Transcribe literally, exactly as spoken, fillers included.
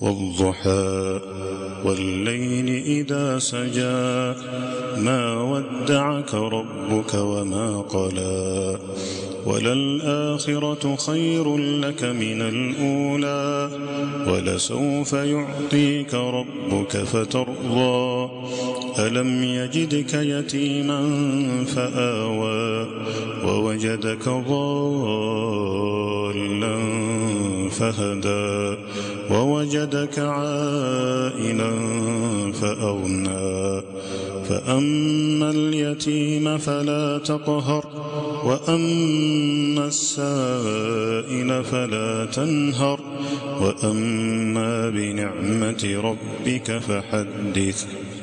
والضحى والليل إذا سجى ما ودعك ربك وما قلى وللآخرة خير لك من الأولى ولسوف يعطيك ربك فترضى ألم يجدك يتيما فآوى ووجدك ضالا فهدى ووجدك عائلا فأغنى فأما اليتيم فلا تقهر وأما السائل فلا تنهر وأما بنعمة ربك فحدث.